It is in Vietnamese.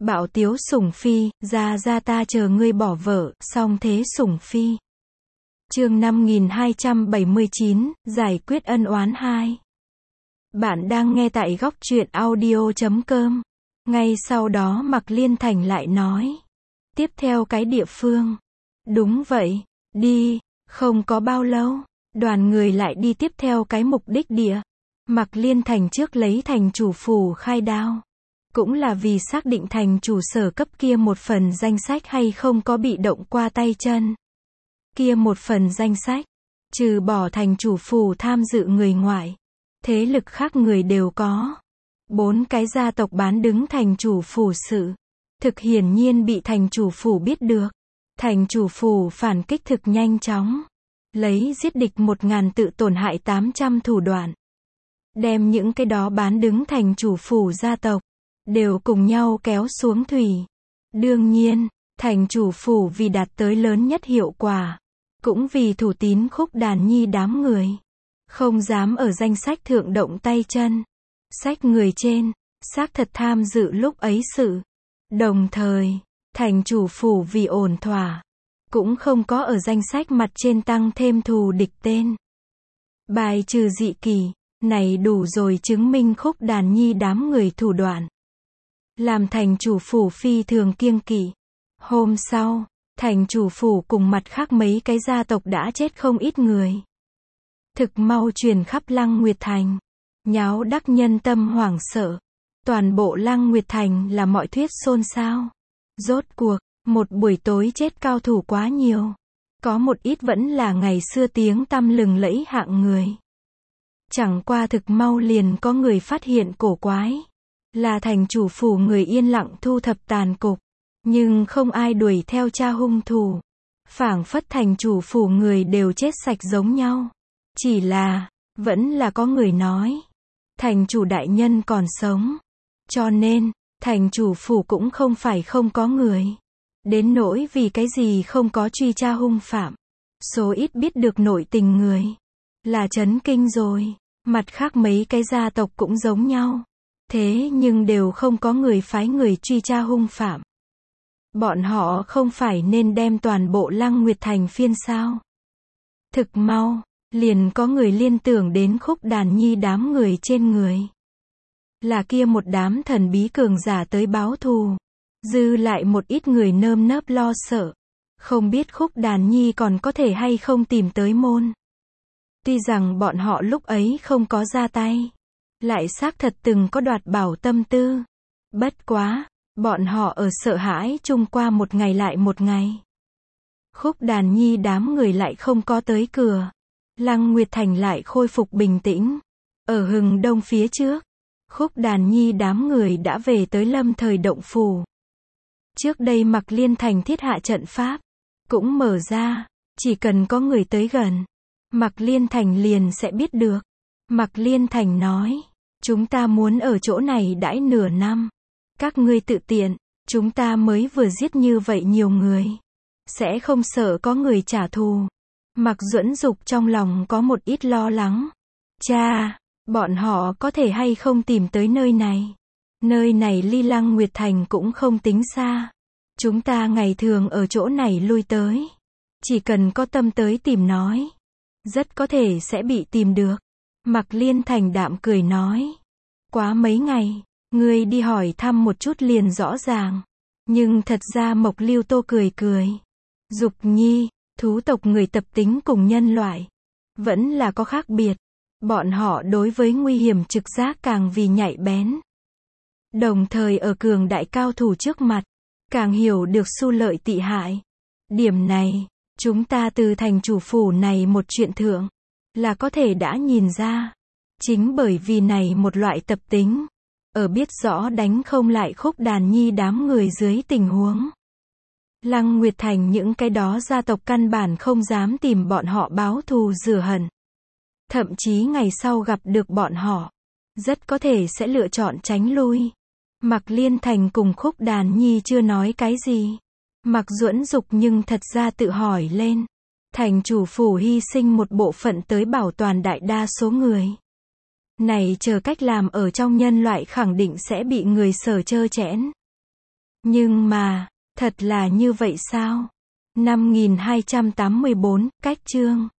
Bạo tiếu sủng phi, ra ta chờ ngươi bỏ vợ, song thế sủng phi. Chương 5279, giải quyết ân oán 2. Bạn đang nghe tại góc truyện audio.com. Ngay sau đó Mạc Liên Thành lại nói. Tiếp theo cái địa phương. Đúng vậy, đi, không có bao lâu, đoàn người lại đi tiếp theo cái mục đích địa. Mạc Liên Thành trước lấy thành chủ phủ khai đao. Cũng là vì xác định thành chủ sở cấp kia một phần danh sách hay không có bị động qua tay chân. Kia một phần danh sách, trừ bỏ thành chủ phủ tham dự người ngoại, thế lực khác người đều có. 4 cái gia tộc bán đứng thành chủ phủ sự. Thực hiển nhiên bị thành chủ phủ biết được. Thành chủ phủ phản kích thực nhanh chóng. Lấy giết địch 1000 tự tổn hại 800 thủ đoạn. Đem những cái đó bán đứng thành chủ phủ gia tộc đều cùng nhau kéo xuống thủy. Đương nhiên, thành chủ phủ vì đạt tới lớn nhất hiệu quả, cũng vì thủ tín Khúc Đàn Nhi đám người, không dám ở danh sách thượng động tay chân. Sách người trên, xác thật tham dự lúc ấy sự. Đồng thời, thành chủ phủ vì ổn thỏa, cũng không có ở danh sách mặt trên tăng thêm thù địch tên. Bài trừ dị kỳ, này đủ rồi chứng minh Khúc Đàn Nhi đám người thủ đoạn. Làm thành chủ phủ phi thường kiêng kỵ. Hôm sau, thành chủ phủ cùng mặt khác mấy cái gia tộc đã chết không ít người. Thực mau truyền khắp Lăng Nguyệt Thành. Nháo đắc nhân tâm hoảng sợ. Toàn bộ Lăng Nguyệt Thành là mọi thuyết xôn xao. Rốt cuộc, một buổi tối chết cao thủ quá nhiều. Có một ít vẫn là ngày xưa tiếng tăm lừng lẫy hạng người. Chẳng qua thực mau liền có người phát hiện cổ quái. Là thành chủ phủ người yên lặng thu thập tàn cục. Nhưng không ai đuổi theo tra hung thủ. Phảng phất thành chủ phủ người đều chết sạch giống nhau. Chỉ là, vẫn là có người nói. Thành chủ đại nhân còn sống. Cho nên, thành chủ phủ cũng không phải không có người. Đến nỗi vì cái gì không có truy tra hung phạm. Số ít biết được nội tình người. Là chấn kinh rồi. Mặt khác mấy cái gia tộc cũng giống nhau. Thế nhưng đều không có người phái người truy tra hung phạm. Bọn họ không phải nên đem toàn bộ Lăng Nguyệt Thành phiên sao. Thực mau, liền có người liên tưởng đến Khúc Đàn Nhi đám người trên người. Là kia một đám thần bí cường giả tới báo thù. Dư lại một ít người nơm nớp lo sợ. Không biết Khúc Đàn Nhi còn có thể hay không tìm tới môn. Tuy rằng bọn họ lúc ấy không có ra tay. Lại xác thật từng có đoạt bảo tâm tư. Bất quá, bọn họ ở sợ hãi chung qua một ngày lại một ngày. Khúc Đàn Nhi đám người lại không có tới cửa. Lăng Nguyệt Thành lại khôi phục bình tĩnh. Ở hừng đông phía trước, Khúc Đàn Nhi đám người đã về tới Lâm Thời Động Phủ. Trước đây Mạc Liên Thành thiết hạ trận pháp, cũng mở ra, chỉ cần có người tới gần, Mạc Liên Thành liền sẽ biết được. Mạc Liên Thành nói, chúng ta muốn ở chỗ này đãi nửa năm. Các ngươi tự tiện, chúng ta mới vừa giết như vậy nhiều người. Sẽ không sợ có người trả thù. Mạc Duẫn Dục trong lòng có một ít lo lắng. Cha, bọn họ có thể hay không tìm tới nơi này? Nơi này ly Lăng Nguyệt Thành cũng không tính xa. Chúng ta ngày thường ở chỗ này lui tới. Chỉ cần có tâm tới tìm nói. Rất có thể sẽ bị tìm được. Mạc Liên Thành đạm cười nói. Quá mấy ngày, ngươi đi hỏi thăm một chút liền rõ ràng. Nhưng thật ra Mộc Lưu Tô cười cười. Dục Nhi, thú tộc người tập tính cùng nhân loại. Vẫn là có khác biệt. Bọn họ đối với nguy hiểm trực giác càng vì nhạy bén. Đồng thời ở cường đại cao thủ trước mặt. Càng hiểu được xu lợi tị hại. Điểm này, chúng ta từ thành chủ phủ này một chuyện thượng. Là có thể đã nhìn ra. Chính bởi vì này một loại tập tính. Ở biết rõ đánh không lại Khúc Đàn Nhi đám người dưới tình huống. Lăng Nguyệt Thành những cái đó gia tộc căn bản không dám tìm bọn họ báo thù rửa hận. Thậm chí ngày sau gặp được bọn họ. Rất có thể sẽ lựa chọn tránh lui. Mạc Liên Thành cùng Khúc Đàn Nhi chưa nói cái gì. Mạc Duẫn Dục nhưng thật ra tự hỏi lên. Thành chủ phủ hy sinh một bộ phận tới bảo toàn đại đa số người. Này chờ cách làm ở trong nhân loại khẳng định sẽ bị người sở chơ chẽn. Nhưng mà, thật là như vậy sao? 5284, cách chương